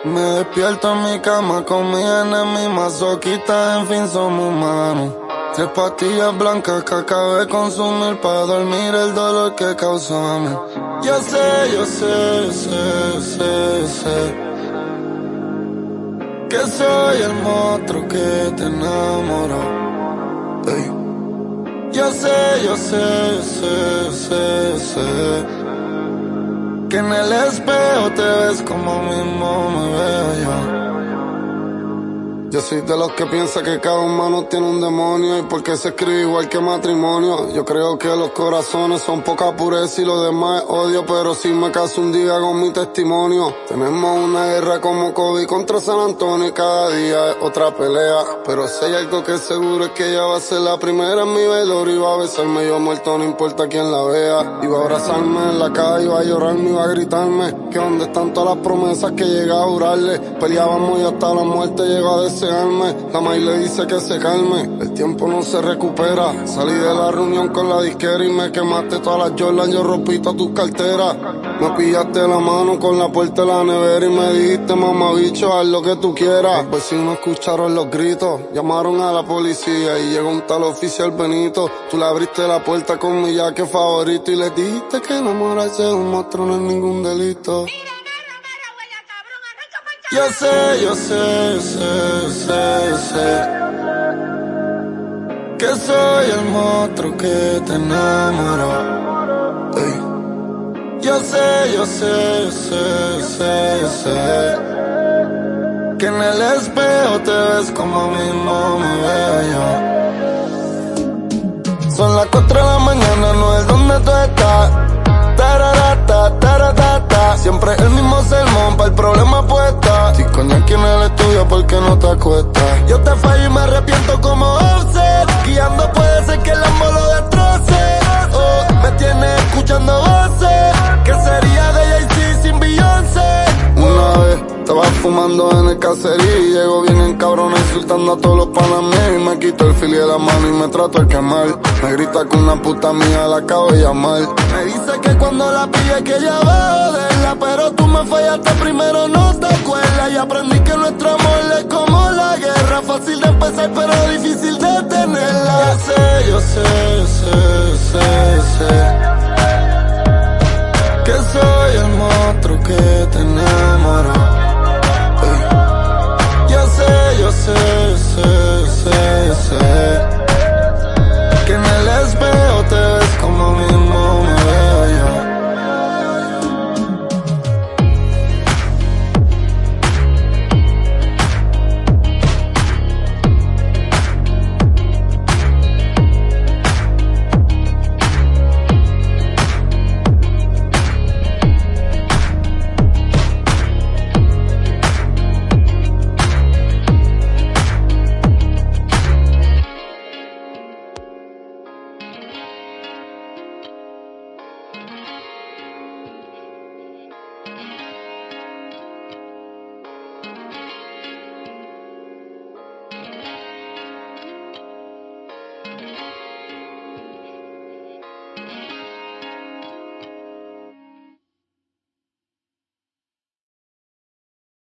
Me despierto en mi cama con mi enemigo masoquista, en fin somos humanos. 3 pastillas blancas que acabé de consumir para dormir el dolor que causamos. Yo sé que soy el monstruo que te enamoró. Ey. Yo sé que en el espejo te ves como mismo me veo yo. Yo soy de los que piensa que cada humano tiene un demonio y porque se escribe igual que matrimonio. Yo creo que los corazones son poca pureza y lo demás es odio, pero si me caso un día con mi testimonio. Tenemos una guerra como Kobe contra San Antonio y cada día es otra pelea. Pero si hay algo que es seguro es que ella va a ser la primera en mi velorio y va a besarme yo muerto, no importa quién la vea. Iba a abrazarme en la calle, iba a llorarme, iba a gritarme que dónde están todas las promesas que llegué a jurarle. Peleábamos y hasta la muerte llegó a desearme. La maíz le dice que se calme, el tiempo no se recupera. Salí de la reunión con la disquera y me quemaste todas las Jordan, yo rompí todas tus carteras. Me pillaste la mano con la puerta de la nevera y me dijiste mamabicho, haz lo que tú quieras. Los vecinos escucharon los gritos, llamaron a la policía y llegó un tal oficial Benito. Tú le abriste la puerta con mi jaque favorito y le dijiste que enamorarse de un monstruo no es ningún delito. Yo sé que soy el monstruo que te enamoró. Ey. Yo sé que en el espejo te ves como mismo me veo yo. Son las 4 de la mañana, no es donde tú estás. Tararata, taratata. Siempre el mismo sermón, pa' el problema puesta. Si coño aquí en el estudio, ¿por qué no te acuestas? Yo te fallo y me arrepiento como Offset. Guiando puede ser que el Lambo lo destroce. Oh, me tienes escuchando voces. ¿Qué sería de Jay-Z sin Beyoncé? Una vez estaba fumando en el caserío y llego bien encabrona insultando a todos los panas míos. Y me quito el fili de la mano y me trato de quemar. Me grita que una puta mía la acabo de llamar. Me dice que cuando la pille que ella va a joderla, pero tú me fallaste primero, no te acuerdas. Y aprendí que nuestro amor es como la guerra, fácil de empezar pero difícil de tenerla. Yo sé que soy el monstruo que te enamoró. Yo sé